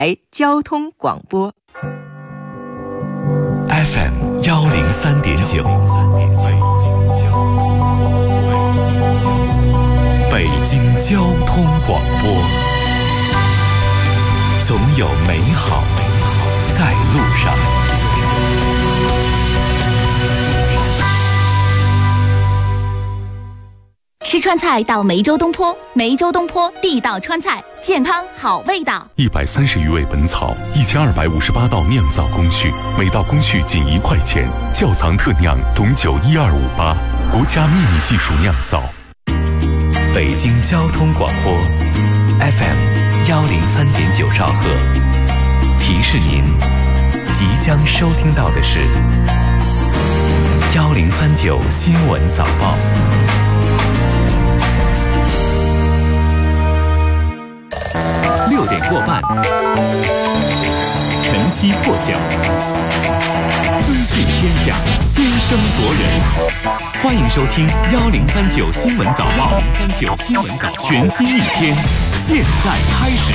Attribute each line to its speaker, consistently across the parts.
Speaker 1: 交通广播
Speaker 2: FM 103.9，北京交通广播，总有美好在路上。
Speaker 3: 吃川菜到梅州东坡，梅州东坡地道川菜，健康好味道。
Speaker 4: 130余味本草，1258道酿造工序，每道工序仅1块钱。窖藏特酿种酒12588，国家秘密技术酿造。
Speaker 2: 北京交通广播 FM 103.9兆赫，提示您即将收听到的是1039新闻早报。6点过半，晨曦破晓，资讯天下，先声夺人。欢迎收听1039新闻早报，1039新闻早报，全新一天，现在开始。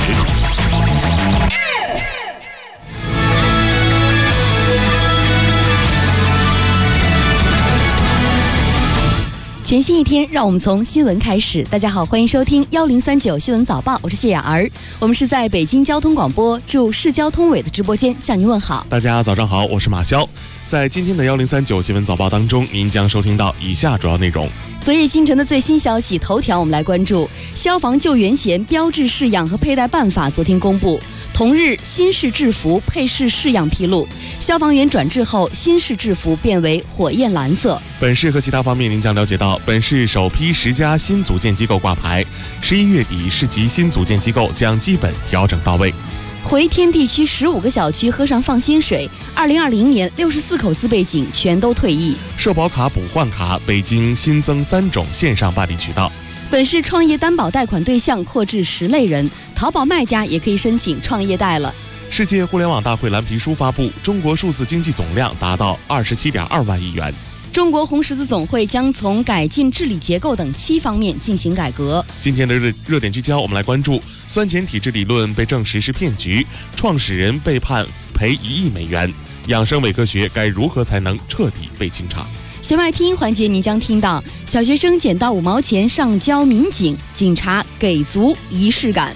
Speaker 3: 全新一天，让我们从新闻开始。大家好，欢迎收听1039新闻早报，我是谢雅儿。我们是在北京交通广播驻市交通委的直播间向您问好。
Speaker 5: 大家早上好，我是马潇。在今天的1039新闻早报当中，您将收听到以下主要内容。
Speaker 3: 昨夜今晨的最新消息头条，我们来关注消防救援衔标志式样和佩戴办法昨天公布。同日，新式制服配饰式样披露，消防员转制后，新式制服变为火焰蓝色。
Speaker 5: 本市和其他方面，您将了解到，本市首批10家新组建机构挂牌，11月底市级新组建机构将基本调整到位。
Speaker 3: 回天地区15个小区喝上放心水，2020年64口自备警全都退役。
Speaker 5: 社保卡补换卡，北京新增3种线上办理渠道。
Speaker 3: 本市创业担保贷款对象扩至10类人，淘宝卖家也可以申请创业贷了。
Speaker 5: 世界互联网大会蓝皮书发布，中国数字经济总量达到27.2万亿元。
Speaker 3: 中国红十字总会将从改进治理结构等7方面进行改革。
Speaker 5: 今天的热点聚焦，我们来关注酸碱体质理论被证实是骗局，创始人被判赔1亿美元，养生伪科学该如何才能彻底被清场？
Speaker 3: 弦外听环节，您将听到小学生捡到5毛钱上交民警，警察给足仪式感。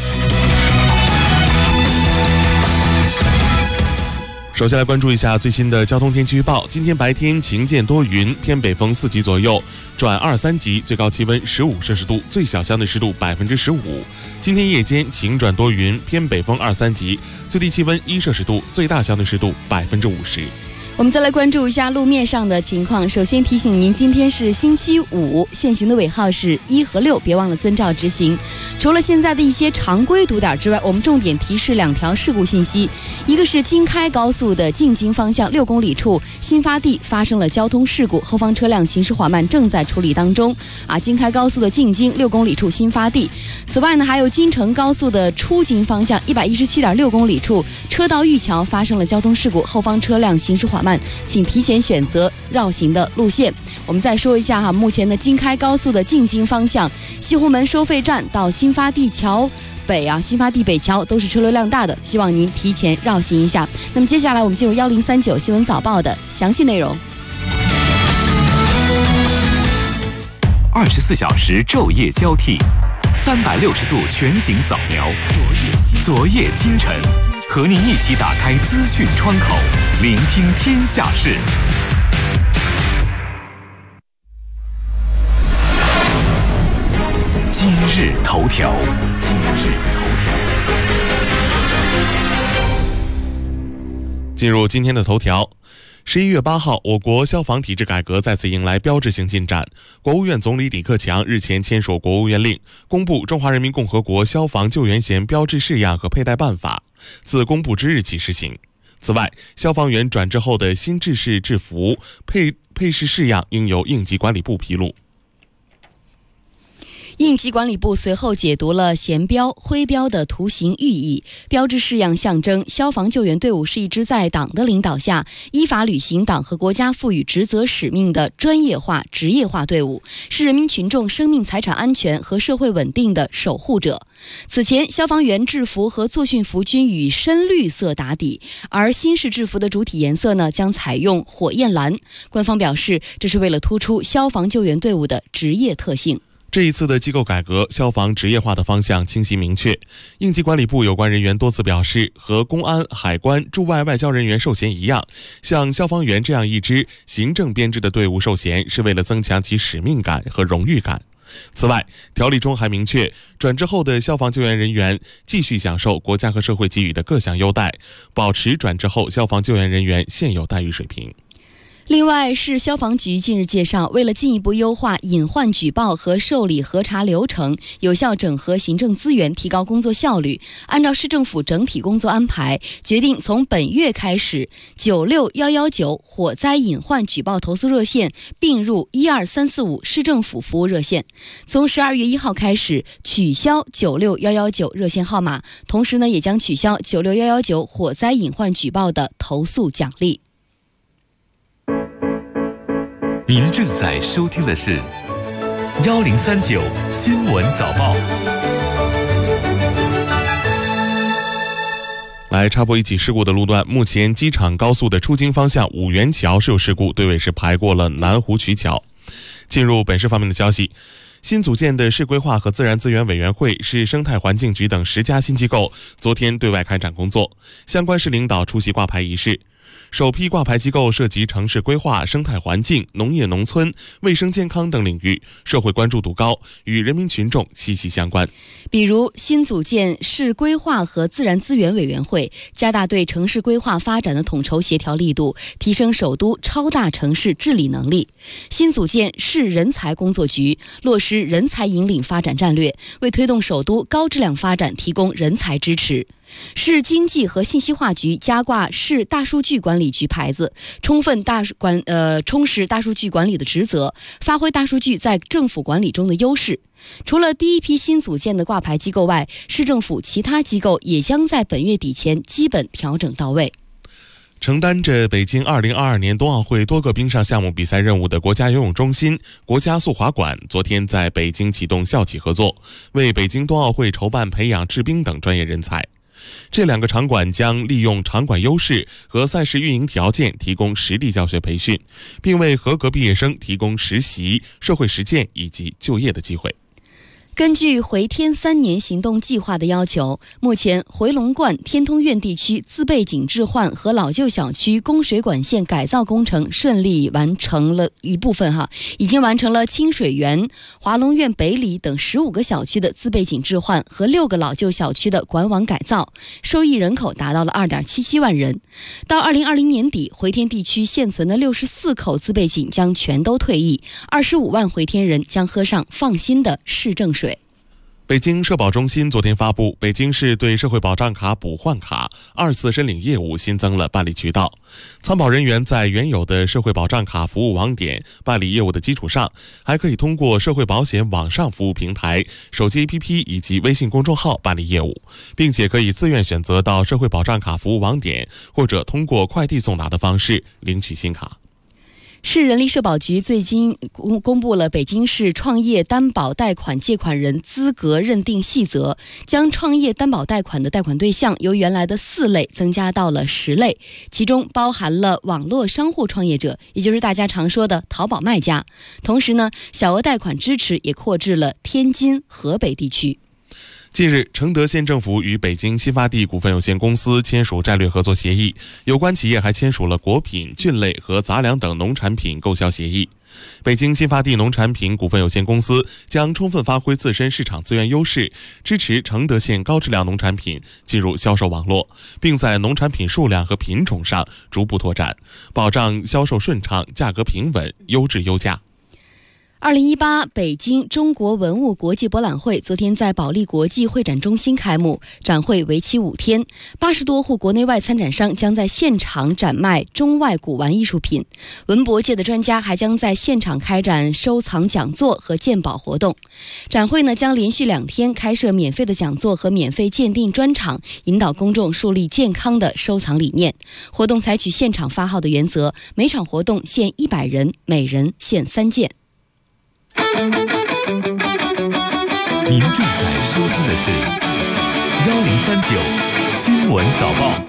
Speaker 5: 首先来关注一下最新的交通天气预报。今天白天晴间多云，偏北风4级左右，转2、3级，最高气温15摄氏度，最小相对湿度15%。今天夜间晴转多云，偏北风2、3级，最低气温1摄氏度，最大相对湿度50%。
Speaker 3: 我们再来关注一下路面上的情况。首先提醒您，今天是星期五，限行的尾号是1和6，别忘了遵照执行。除了现在的一些常规堵点之外，我们重点提示2条事故信息。一个是京开高速的进京方向6公里处新发地发生了交通事故，后方车辆行驶缓慢，正在处理当中。京开高速的进京6公里处新发地。此外呢，还有京承高速的出京方向117.6公里处车道玉桥发生了交通事故，后方车辆行驶缓慢，请提前选择绕行的路线。我们再说一下目前的京开高速的进京方向，西红门收费站到新发地桥北新发地北桥都是车流量大的，希望您提前绕行一下。那么接下来我们进入1039新闻早报的详细内容。
Speaker 2: 24小时昼夜交替，360度全景扫描，昨夜今晨，和您一起打开资讯窗口，聆听天下事。今日头条。
Speaker 5: 进入今天的头条。11月8号，我国消防体制改革再次迎来标志性进展。国务院总理李克强日前签署国务院令，公布《中华人民共和国消防救援衔标志式样和佩戴办法》，自公布之日起施行。此外，消防员转制后的新制式制服配饰式样应由应急管理部披露。
Speaker 3: 应急管理部随后解读了衔标、徽标的图形寓意，标志式样象征消防救援队伍是一支在党的领导下依法履行党和国家赋予职责使命的专业化、职业化队伍，是人民群众生命财产安全和社会稳定的守护者。此前，消防员制服和作训服均以深绿色打底，而新式制服的主体颜色呢将采用火焰蓝。官方表示，这是为了突出消防救援队伍的职业特性。
Speaker 5: 这一次的机构改革，消防职业化的方向清晰明确。应急管理部有关人员多次表示，和公安、海关、驻外外交人员授衔一样，像消防员这样一支行政编制的队伍授衔，是为了增强其使命感和荣誉感。此外，条例中还明确，转制后的消防救援人员继续享受国家和社会给予的各项优待，保持转制后消防救援人员现有待遇水平。
Speaker 3: 另外，市消防局近日介绍，为了进一步优化隐患举报和受理核查流程，有效整合行政资源，提高工作效率，按照市政府整体工作安排，决定从本月开始，96119火灾隐患举报投诉热线并入12345市政府服务热线。从12月1号开始，取消96119热线号码，同时呢，也将取消96119火灾隐患举报的投诉奖励。
Speaker 2: 您正在收听的是1039新闻早报。
Speaker 5: 来插播一起事故的路段，目前机场高速的出京方向五元桥是有事故，队尾是排过了南湖渠桥。进入本市方面的消息，新组建的市规划和自然资源委员会、市生态环境局等10家新机构昨天对外开展工作，相关市领导出席挂牌仪式。首批挂牌机构涉及城市规划、生态环境、农业农村、卫生健康等领域，社会关注度高，与人民群众息息相关。
Speaker 3: 比如新组建市规划和自然资源委员会，加大对城市规划发展的统筹协调力度，提升首都超大城市治理能力。新组建市人才工作局，落实人才引领发展战略，为推动首都高质量发展提供人才支持。市经济和信息化局加挂市大数据管理局牌子，充实大数据管理的职责，发挥大数据在政府管理中的优势。除了第一批新组建的挂牌机构外，市政府其他机构也将在本月底前基本调整到位。
Speaker 5: 承担着北京2022年冬奥会多个冰上项目比赛任务的国家游泳中心、国家速滑馆昨天在北京启动校企合作，为北京冬奥会筹办培养制冰等专业人才。这2个场馆将利用场馆优势和赛事运营条件，提供实地教学培训，并为合格毕业生提供实习、社会实践以及就业的机会。
Speaker 3: 根据回天3年行动计划的要求，目前回龙观、天通苑地区自备井置换和老旧小区供水管线改造工程顺利完成了一部分已经完成了清水园、华龙苑北里等15个小区的自备井置换和6个老旧小区的管网改造，受益人口达到了2.77万人。到2020年底，回天地区现存的64口自备井将全都退役，25万回天人将喝上放心的市政水。
Speaker 5: 北京社保中心昨天发布，北京市对社会保障卡补换卡2次申领业务新增了办理渠道。参保人员在原有的社会保障卡服务网点办理业务的基础上，还可以通过社会保险网上服务平台、手机 APP 以及微信公众号办理业务，并且可以自愿选择到社会保障卡服务网点或者通过快递送达的方式领取新卡。
Speaker 3: 市人力社保局最近公布了北京市创业担保贷款借款人资格认定细则，将创业担保贷款的贷款对象由原来的4类增加到了10类，其中包含了网络商户创业者，也就是大家常说的淘宝卖家。同时呢，小额贷款支持也扩至了天津、河北地区。
Speaker 5: 近日，承德县政府与北京新发地股份有限公司签署战略合作协议，有关企业还签署了果品、菌类和杂粮等农产品购销协议。北京新发地农产品股份有限公司将充分发挥自身市场资源优势，支持承德县高质量农产品进入销售网络，并在农产品数量和品种上逐步拓展，保障销售顺畅、价格平稳、优质优价。
Speaker 3: 2018北京中国文物国际博览会昨天在保利国际会展中心开幕，展会为期5天，80多户国内外参展商将在现场展卖中外古玩艺术品，文博界的专家还将在现场开展收藏讲座和鉴宝活动。展会呢将连续2天开设免费的讲座和免费鉴定专场，引导公众树立健康的收藏理念。活动采取现场发号的原则，每场活动限100人，每人限3件。
Speaker 2: 您正在收听的是1039新闻早报。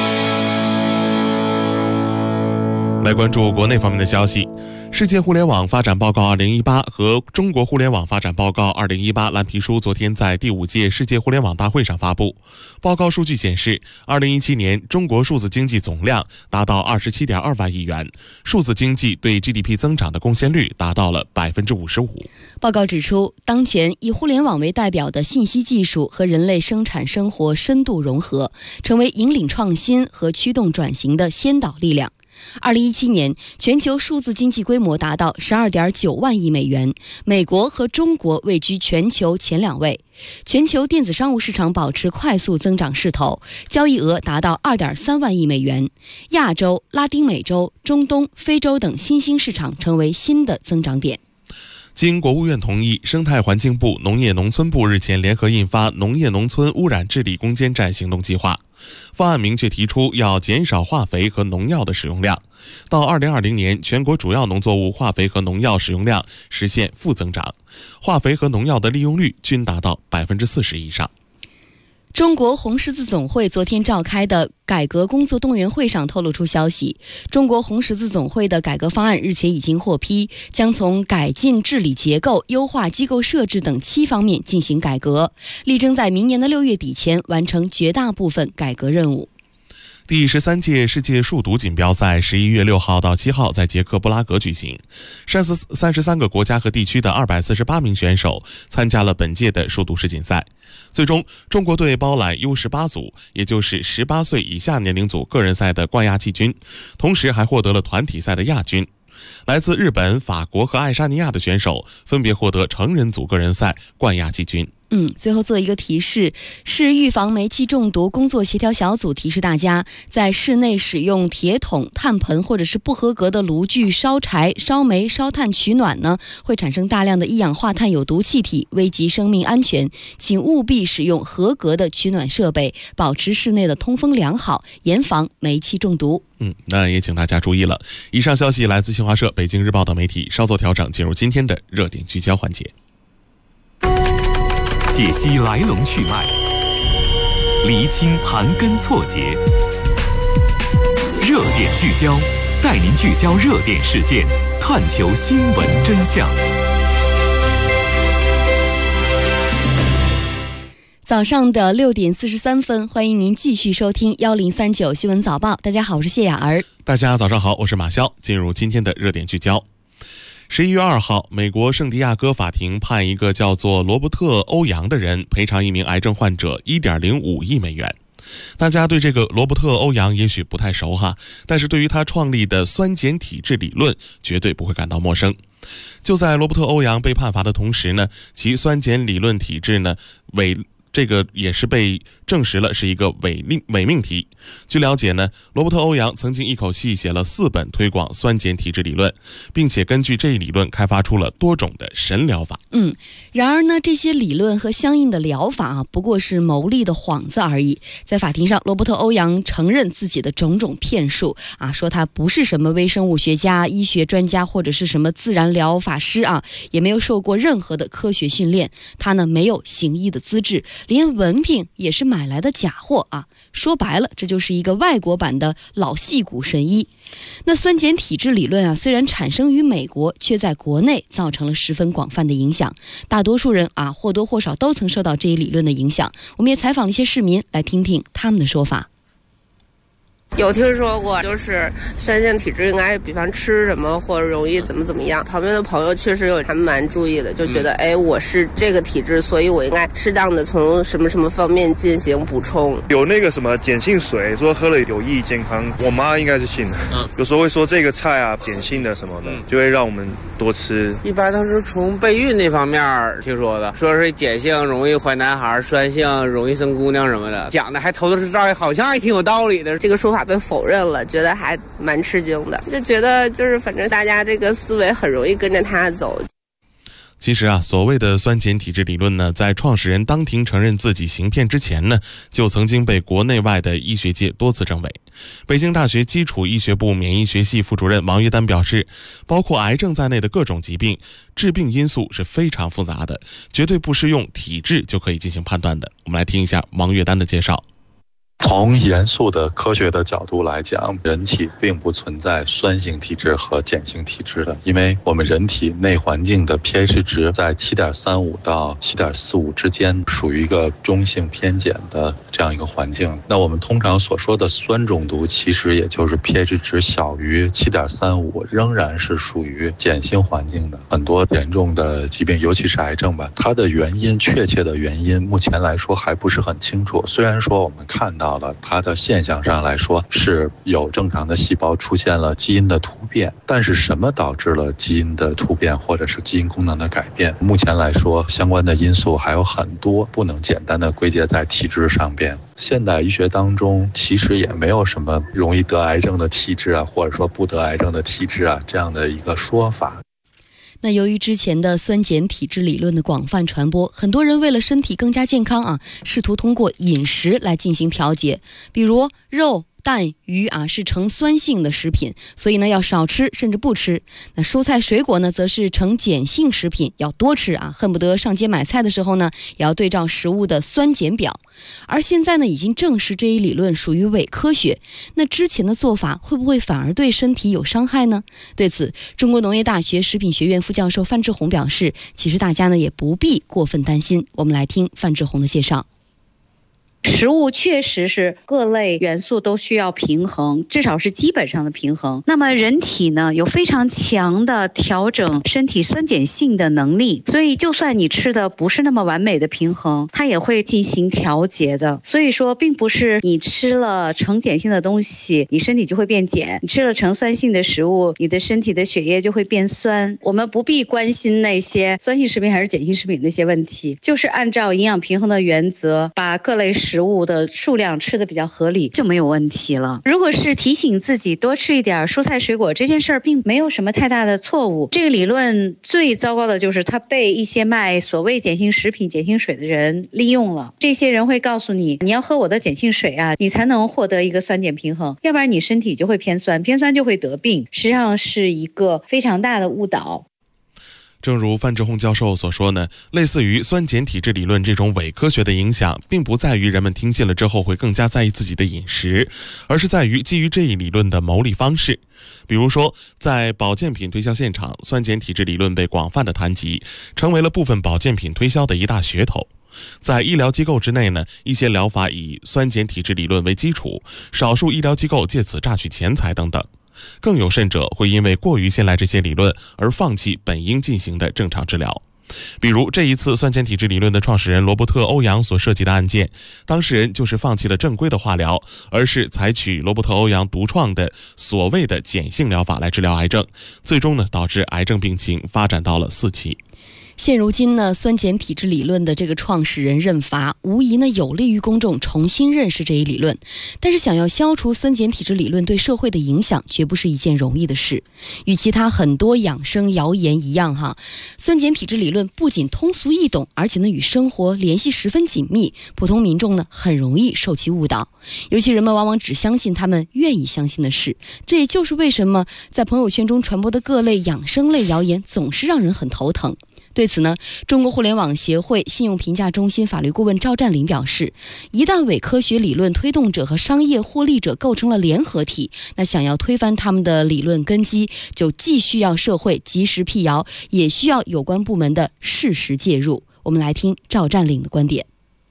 Speaker 5: 来关注国内方面的消息。世界互联网发展报告2018和中国互联网发展报告2018蓝皮书昨天在第5届世界互联网大会上发布。报告数据显示，2017年中国数字经济总量达到27.2万亿元，数字经济对 GDP 增长的贡献率达到了55%。
Speaker 3: 报告指出，当前以互联网为代表的信息技术和人类生产生活深度融合，成为引领创新和驱动转型的先导力量。2017年，全球数字经济规模达到12.9万亿美元，美国和中国位居全球前2位。全球电子商务市场保持快速增长势头，交易额达到2.3万亿美元。亚洲、拉丁美洲、中东、非洲等新兴市场成为新的增长点。
Speaker 5: 经国务院同意，生态环境部、农业农村部日前联合印发《农业农村污染治理攻坚战行动计划》。方案明确提出要减少化肥和农药的使用量，到2020年，全国主要农作物化肥和农药使用量实现负增长，化肥和农药的利用率均达到40%以上。
Speaker 3: 中国红十字总会昨天召开的改革工作动员会上透露出消息，中国红十字总会的改革方案日前已经获批，将从改进治理结构、优化机构设置等7方面进行改革，力争在明年的6月底前完成绝大部分改革任务。
Speaker 5: 第13届世界数独锦标赛11月6号到7号在捷克布拉格举行，33个国家和地区的248名选手参加了本届的数独世锦赛。最终，中国队包揽 U18 组，也就是18岁以下年龄组个人赛的冠亚季军，同时还获得了团体赛的亚军。来自日本、法国和爱沙尼亚的选手分别获得成人组个人赛冠亚季军。
Speaker 3: 最后做一个提示，市预防煤气中毒工作协调小组提示大家，在室内使用铁桶、炭盆或者是不合格的炉具烧柴、烧煤、烧炭取暖呢，会产生大量的一氧化碳有毒气体，危及生命安全。请务必使用合格的取暖设备，保持室内的通风良好，严防煤气中毒。
Speaker 5: 那也请大家注意了。以上消息来自新华社、北京日报等媒体，稍作调整，进入今天的热点聚焦环节。
Speaker 2: 解析来龙去脉，厘清盘根错节，热点聚焦，带您聚焦热点事件，探求新闻真相。
Speaker 3: 早上的6点43分，欢迎您继续收听1039新闻早报。大家好，我是谢雅儿。
Speaker 5: 大家早上好，我是马潇。进入今天的热点聚焦。11月2号，美国圣地亚哥法庭判一个叫做罗伯特·欧扬的人赔偿一名癌症患者 1.05 亿美元。大家对这个罗伯特·欧扬也许不太熟哈，但是对于他创立的酸碱体质理论绝对不会感到陌生。就在罗伯特·欧扬被判罚的同时呢，其酸碱理论体制呢这个也是被证实了是一个伪命题。据了解呢，罗伯特·欧扬曾经一口气写了4本推广酸碱体质理论，并且根据这一理论开发出了多种的神疗法。
Speaker 3: 然而呢，这些理论和相应的疗法不过是牟利的幌子而已。在法庭上，罗伯特·欧扬承认自己的种种骗术说他不是什么微生物学家、医学专家或者是什么自然疗法师也没有受过任何的科学训练。他呢没有行医的资质，连文凭也是买来的假货说白了，这就是一个外国版的老戏骨神医。那酸碱体质理论虽然产生于美国，却在国内造成了十分广泛的影响。大多数人或多或少都曾受到这一理论的影响。我们也采访了一些市民，来听听他们的说法。
Speaker 6: 有听说过，就是酸性体质应该比方吃什么或者容易怎么样。旁边的朋友确实有还蛮注意的，就觉得我是这个体质，所以我应该适当的从什么方面进行补充。
Speaker 7: 有那个什么碱性水，说喝了有益健康，我妈应该是信的。有时候会说这个菜啊碱性的什么的，就会让我们多吃。
Speaker 8: 一般都是从备孕那方面听说的，说是碱性容易怀男孩，酸性容易生姑娘什么的，讲的还头头是道，好像还挺有道理的。
Speaker 6: 这个说法被否认了，觉得还蛮吃惊的，就觉得就是反正大家这个思维很容易跟着他走。
Speaker 5: 其实啊，所谓的酸碱体质理论呢，在创始人当庭承认自己行骗之前呢，就曾经被国内外的医学界多次证伪。北京大学基础医学部免疫学系副主任王约丹表示，包括癌症在内的各种疾病，致病因素是非常复杂的，绝对不是用体质就可以进行判断的。我们来听一下王约丹的介绍。
Speaker 9: 从严肃的科学的角度来讲，人体并不存在酸性体质和碱性体质的，因为我们人体内环境的 pH 值在 7.35 到 7.45 之间，属于一个中性偏碱的这样一个环境。那我们通常所说的酸中毒，其实也就是 pH 值小于 7.35， 仍然是属于碱性环境的。很多严重的疾病，尤其是癌症吧，它的原因，确切的原因目前来说还不是很清楚。虽然说我们看到了它的现象上来说是有正常的细胞出现了基因的突变，但是什么导致了基因的突变或者是基因功能的改变，目前来说相关的因素还有很多，不能简单的归结在体质上边。现代医学当中其实也没有什么容易得癌症的体质啊，或者说不得癌症的体质啊这样的一个说法。
Speaker 3: 那由于之前的酸碱体质理论的广泛传播，很多人为了身体更加健康试图通过饮食来进行调节，比如肉、蛋、鱼是呈酸性的食品，所以呢要少吃甚至不吃。那蔬菜水果呢则是呈碱性食品，要多吃恨不得上街买菜的时候呢也要对照食物的酸碱表。而现在呢已经证实这一理论属于伪科学，那之前的做法会不会反而对身体有伤害呢？对此，中国农业大学食品学院副教授范志红表示，其实大家呢也不必过分担心。我们来听范志红的介绍。
Speaker 10: 食物确实是各类元素都需要平衡，至少是基本上的平衡。那么人体呢有非常强的调整身体酸碱性的能力，所以就算你吃的不是那么完美的平衡，它也会进行调节的。所以说并不是你吃了呈碱性的东西你身体就会变碱，你吃了呈酸性的食物你的身体的血液就会变酸。我们不必关心那些酸性食品还是碱性食品那些问题，就是按照营养平衡的原则，把各类食物的数量吃的比较合理就没有问题了。如果是提醒自己多吃一点蔬菜水果，这件事儿并没有什么太大的错误。这个理论最糟糕的就是它被一些卖所谓碱性食品、碱性水的人利用了。这些人会告诉你，你要喝我的碱性水你才能获得一个酸碱平衡，要不然你身体就会偏酸，偏酸就会得病，实际上是一个非常大的误导。
Speaker 5: 正如范志红教授所说呢，类似于酸碱体质理论这种伪科学的影响，并不在于人们听信了之后会更加在意自己的饮食，而是在于基于这一理论的牟利方式。比如说，在保健品推销现场，酸碱体质理论被广泛的谈及，成为了部分保健品推销的一大噱头。在医疗机构之内呢，一些疗法以酸碱体质理论为基础，少数医疗机构借此榨取钱财等等。更有甚者会因为过于信赖这些理论而放弃本应进行的正常治疗。比如这一次酸碱体质理论的创始人罗伯特·欧阳所涉及的案件，当事人就是放弃了正规的化疗，而是采取罗伯特·欧阳独创的所谓的碱性疗法来治疗癌症，最终呢导致癌症病情发展到了4期。
Speaker 3: 现如今呢，酸碱体质理论的这个创始人认罚，无疑呢有利于公众重新认识这一理论。但是想要消除酸碱体质理论对社会的影响，绝不是一件容易的事。与其他很多养生谣言一样酸碱体质理论不仅通俗易懂，而且呢与生活联系十分紧密，普通民众呢很容易受其误导。尤其人们往往只相信他们愿意相信的事，这也就是为什么在朋友圈中传播的各类养生类谣言总是让人很头疼。对此呢，中国互联网协会信用评价中心法律顾问赵占领表示，一旦伪科学理论推动者和商业获利者构成了联合体，那想要推翻他们的理论根基，就既需要社会及时辟谣，也需要有关部门的适时介入。我们来听赵占领的观点。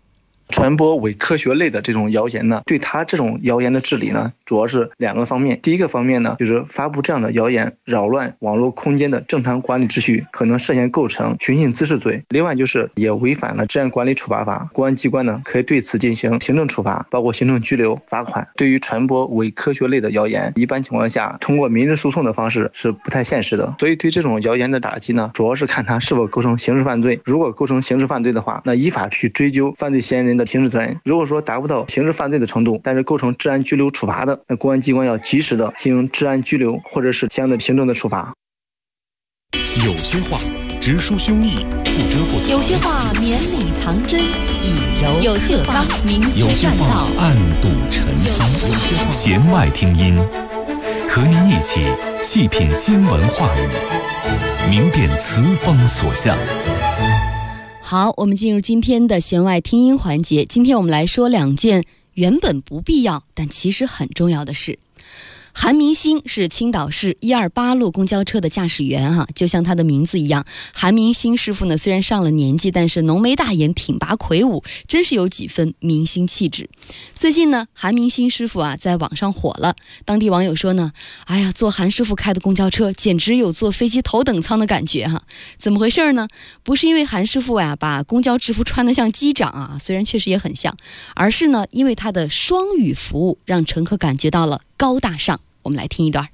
Speaker 11: 传播伪科学类的这种谣言呢，对他这种谣言的治理呢，主要是2个方面。第一个方面呢，就是发布这样的谣言扰乱网络空间的正常管理秩序，可能涉嫌构成寻衅滋事罪。另外就是也违反了治安管理处罚法，公安机关呢可以对此进行行政处罚，包括行政拘留、罚款。对于传播伪科学类的谣言，一般情况下通过民事诉讼的方式是不太现实的，所以对这种谣言的打击呢，主要是看他是否构成刑事犯罪。如果构成刑事犯罪的话，那依法去追究犯罪嫌疑人的刑事责任。如果说达不到刑事犯罪的程度，但是构成治安拘留处罚的，那公安机关要及时的进行治安拘留或者是相应的行政的处罚。
Speaker 2: 有些话直抒胸臆，不遮不藏；
Speaker 12: 有些话绵里藏针，以柔有些话明
Speaker 2: 有些
Speaker 12: 栈道，
Speaker 2: 暗度陈仓。
Speaker 4: 弦外听音，和您一起细品新闻话语，明辨词风所向。
Speaker 3: 好，我们进入今天的弦外听音环节。今天我们来说2件原本不必要但其实很重要的事。韩明星是青岛市128路公交车的驾驶员就像他的名字一样，韩明星师傅呢虽然上了年纪，但是浓眉大眼、挺拔魁梧，真是有几分明星气质。最近呢，韩明星师傅在网上火了，当地网友说呢，哎呀，坐韩师傅开的公交车简直有坐飞机头等舱的感觉怎么回事呢？不是因为韩师傅把公交制服穿得像机长虽然确实也很像，而是呢因为他的双语服务让乘客感觉到了高大上。我们来听一段。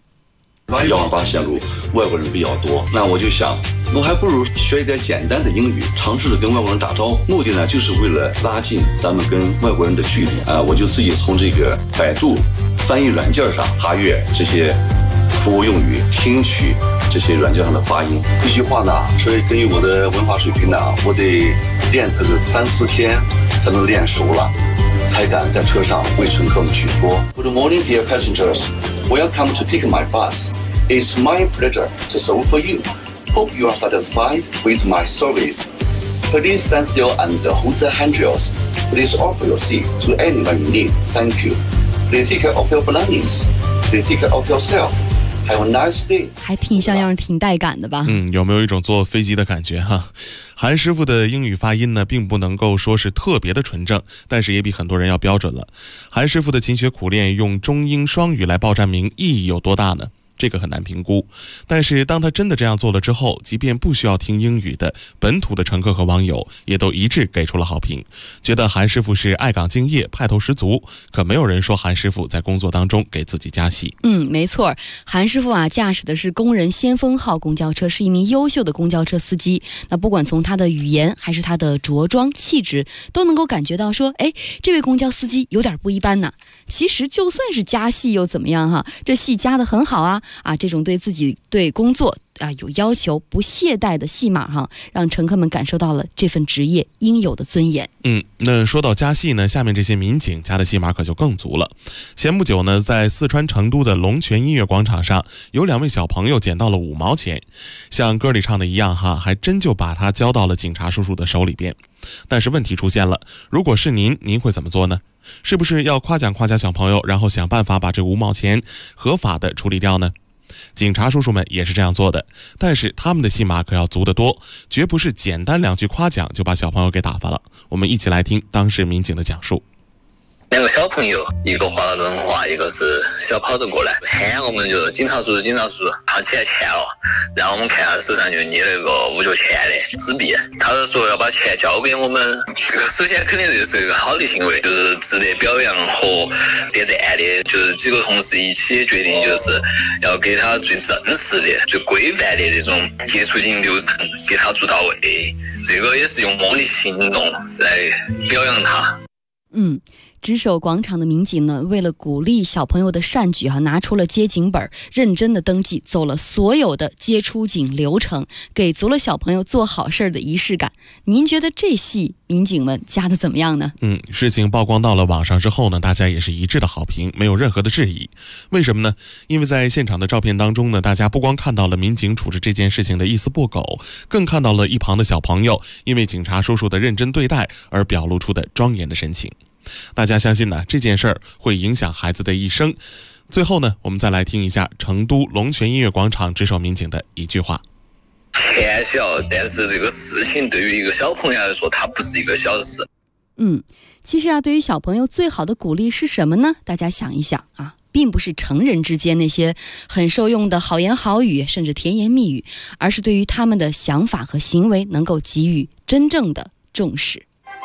Speaker 13: 128线路外国人比较多，那我就想，我还不如学一点简单的英语，尝试着跟外国人打招呼。目的呢，就是为了拉近咱们跟外国人的距离我就自己从这个百度翻译软件上查阅这些服务用语，听取这些软件上的发音。一句话呢，所以根据我的文化水平呢，我得练它个3-4天才能练熟了，才敢在车上为乘客们去说 Good morning, dear passengers. Welcome to take my bus. It's my pleasure to serve for you. Hope you are satisfied with my service. Please stand still and hold the handrails. Please offer your seat to anyone you need. Thank you. Please take care of your belongings. Please take care of yourself. Have a nice day.
Speaker 3: 还挺像样，挺带感的吧？
Speaker 5: 有没有一种坐飞机的感觉韩师傅的英语发音呢，并不能够说是特别的纯正，但是也比很多人要标准了。韩师傅的勤学苦练，用中英双语来报站名，意义有多大呢？这个很难评估，但是当他真的这样做了之后，即便不需要听英语的本土的乘客和网友也都一致给出了好评，觉得韩师傅是爱岗敬业、派头十足。可没有人说韩师傅在工作当中给自己加戏。
Speaker 3: 没错，韩师傅驾驶的是工人先锋号公交车，是一名优秀的公交车司机。那不管从他的语言还是他的着装气质，都能够感觉到说，这位公交司机有点不一般呢。其实就算是加戏又怎么样这戏加得很好这种对自己对工作有要求、不懈怠的戏码让乘客们感受到了这份职业应有的尊严。
Speaker 5: 那说到加戏呢，下面这些民警加的戏码可就更足了。前不久呢，在四川成都的龙泉音乐广场上，有2位小朋友捡到了5毛钱，像歌里唱的一样还真就把它交到了警察叔叔的手里边。但是问题出现了，如果是您会怎么做呢？是不是要夸奖小朋友，然后想办法把这5毛钱合法的处理掉呢？警察叔叔们也是这样做的，但是他们的戏码可要足得多，绝不是简单2句夸奖就把小朋友给打发了。我们一起来听当时民警的讲述。
Speaker 14: 2个小朋友，一个划了轮滑，一个是小跑着过来，喊我们就警察叔叔，他捡钱了，然后我们看他手上就捏了个5角钱的纸币，他就说要把钱交给我们。首先肯定这是一个好的行为，就是值得表扬和点赞的，就是几个同事一起决定，就是要给他最正式的、最规范的这种接出境流程给他做到位，这个也是用我们的行动来表扬他。
Speaker 3: 值守广场的民警呢，为了鼓励小朋友的善举拿出了接警本，认真的登记，走了所有的接出警流程，给足了小朋友做好事的仪式感。您觉得这戏民警们加的怎么样呢？
Speaker 5: 事情曝光到了网上之后呢，大家也是一致的好评，没有任何的质疑。为什么呢？因为在现场的照片当中呢，大家不光看到了民警处置这件事情的一丝不苟，更看到了一旁的小朋友因为警察叔叔的认真对待而表露出的庄严的神情。大家相信呢，这件事儿会影响孩子的一生。最后呢，我们再来听一下成都龙泉音乐广场值守民警的一句话。
Speaker 14: 钱小，但是这个事情对于一个小朋友来说，它不是一个小事。
Speaker 3: 其实啊，对于小朋友最好的鼓励是什么呢？大家想一想啊，并不是成人之间那些很受用的好言好语，甚至甜言蜜语，而是对于他们的想法和行为能够给予真正的重视。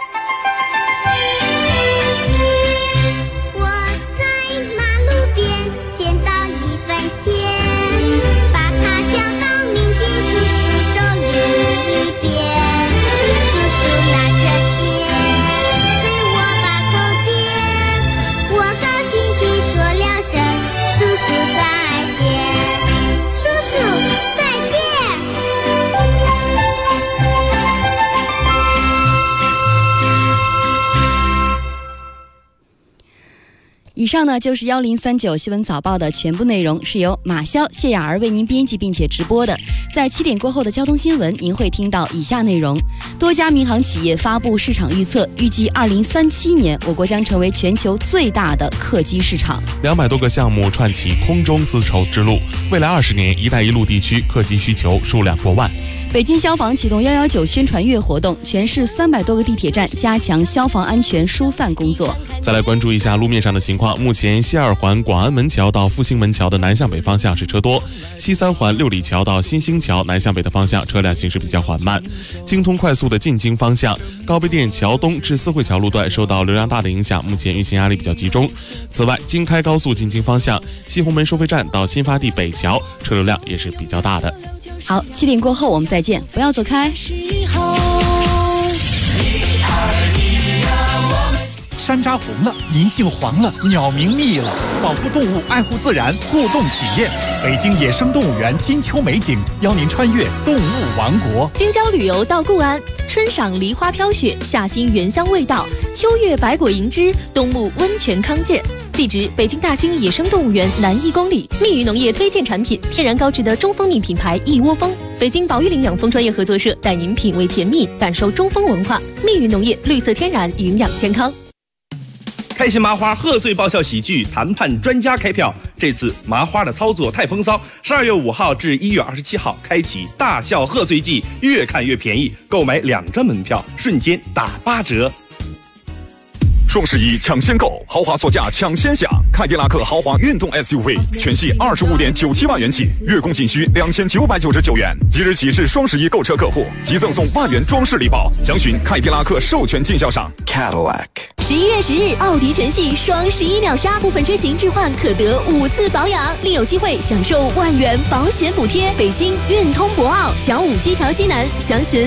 Speaker 3: 以上呢就是1039新闻早报的全部内容，是由马潇、谢雅儿为您编辑并且直播的。在7点过后的交通新闻，您会听到以下内容：多家民航企业发布市场预测，预计2037年我国将成为全球最大的客机市场。
Speaker 5: 200多个项目串起空中丝绸之路，未来20年，一带一路地区客机需求数量过万。
Speaker 3: 北京消防启动119宣传月活动，全市300多个地铁站加强消防安全疏散工作。
Speaker 5: 再来关注一下路面上的情况，目前西2环广安门桥到复兴门桥的南向北方向是车多，西3环六里桥到新兴桥南向北的方向车辆行驶比较缓慢。京通快速的进京方向，高碑店桥东至四惠桥路段受到流量大的影响，目前运行压力比较集中。此外，京开高速进京方向，西红门收费站到新发地北桥车流量也是比较大的。
Speaker 3: 好，7点过后我们再见，不要走开。
Speaker 15: 山楂红了，银杏黄了，鸟鸣密了，保护动物，爱护自然，互动体验。北京野生动物园金秋美景，邀您穿越动物王国。
Speaker 16: 京郊旅游到固安，春赏梨花飘雪，夏欣原香味道，秋月百果银枝，冬沐温泉康健。地址：北京大兴野生动物园南1公里。蜜语农业推荐产品：天然高质的中蜂蜜品牌一窝蜂。北京保育领养蜂专业合作社带您品味甜蜜，感受中蜂文化。蜜语农业，绿色天然，营养健康。
Speaker 17: 开心麻花贺岁爆笑喜剧谈判专家开票，这次麻花的操作太风骚，12月5号至1月27号开启大笑贺岁季，越看越便宜，购买2张门票瞬间打8折。
Speaker 18: 双11抢先购，豪华座驾抢先享，凯迪拉克豪华运动 SUV 全系25.97万元起，月供仅需2999元。即日起是双11购车客户即赠送万元装饰礼包，详询凯迪拉克授权经销商 Cadillac。
Speaker 16: 11月10日，奥迪全系双11秒杀，部分车型置换可得5次保养，另有机会享受万元保险补贴。北京运通博奥小武基桥西南，详询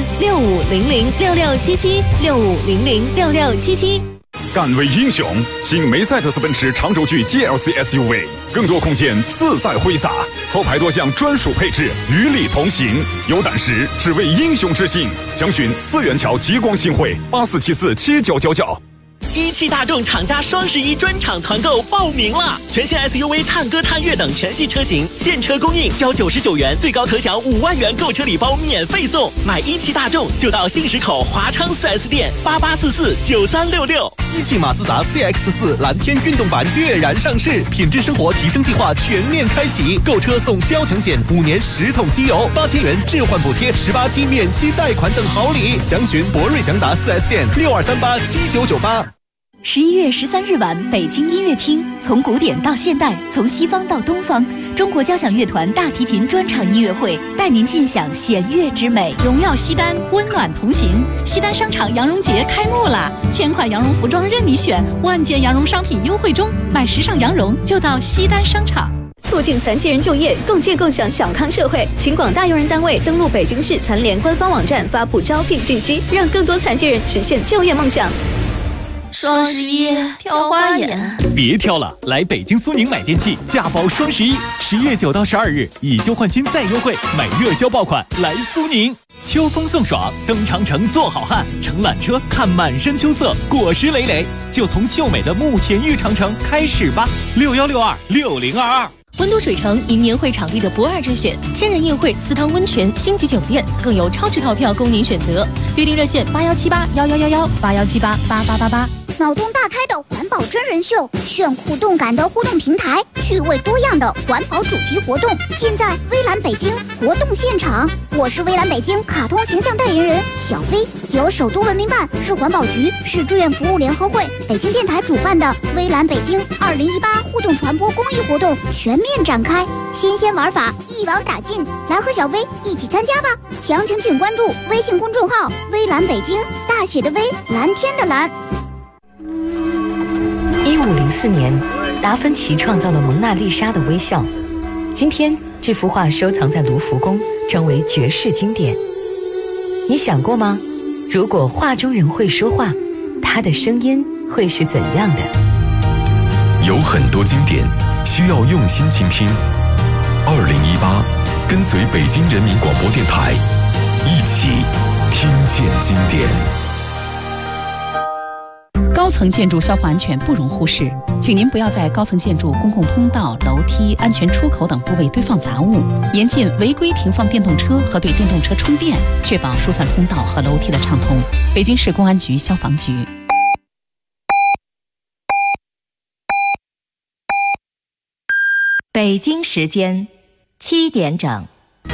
Speaker 16: 6500667765006677。
Speaker 18: 敢为英雄，新梅赛德斯奔驰长轴距 GLC SUV， 更多空间自在挥洒，后排多项专属配置与你同行。有胆识，只为英雄之心。详询4元桥极光新会84747999。
Speaker 19: 17大众厂家双11专场团购报名了，全新 SUV 探歌探岳等全系车型现车供应，交99元，最高可享5万元购车礼包免费送。买17大众就到新石口华昌 4S 店88449366。
Speaker 20: 17马自达 CX-4 蓝天运动版跃然上市，品质生活提升计划全面开启，购车送交强险，5年10桶机油，8000元置换补贴，18期免息贷款等好礼。详询博瑞祥达 4S 店62387998。
Speaker 12: 11月13日晚，北京音乐厅，从古典到现代，从西方到东方，中国交响乐团大提琴专场音乐会，带您尽享弦乐之美。荣耀西单，温暖同行。西单商场羊绒节开幕了，1000款羊绒服装任你选，万件羊绒商品优惠中，买时尚羊绒就到西单商场。
Speaker 16: 促进残疾人就业，共建共享小康社会。请广大用人单位登录北京市残联官方网站，发布招聘信息，让更多残疾人实现就业梦想。
Speaker 12: 双11挑花眼，
Speaker 15: 别挑了，来北京苏宁买电器，价包双11，11月9到12日以旧换新再优惠，买热销爆款来苏宁。秋风送爽，登长城做好汉，乘缆车看满山秋色，果实累累，就从秀美的慕田峪长城开始吧，61626022。
Speaker 16: 温都水城迎年会场地的不二之选，千人宴会、私汤温泉、星级酒店，更有超值套票供您选择。预订热线81781111，81788888。
Speaker 21: 脑洞大开的环保真人秀，炫酷动感的互动平台，趣味多样的环保主题活动，尽在微蓝北京活动现场。我是微蓝北京卡通形象代言人小飞，由首都文明办、市环保局、市志愿服务联合会、北京电台主办的微蓝北京2018互动传播公益活动全面展开，新鲜玩法一网打尽，来和小飞一起参加吧！详情请关注微信公众号“微蓝北京”，大写的微，蓝天的蓝。
Speaker 22: 1504年，达芬奇创造了蒙娜丽莎的微笑。今天，这幅画收藏在卢浮宫，成为绝世经典。你想过吗？如果画中人会说话，他的声音会是怎样的？
Speaker 4: 有很多经典需要用心倾听。2018，跟随北京人民广播电台，一起听见经典。
Speaker 23: 高层建筑消防安全不容忽视，请您不要在高层建筑公共通道、楼梯、安全出口等部位堆放杂物，严禁违规停放电动车和对电动车充电，确保疏散通道和楼梯的畅通。北京市公安局消防局。
Speaker 12: 北京时间7点整。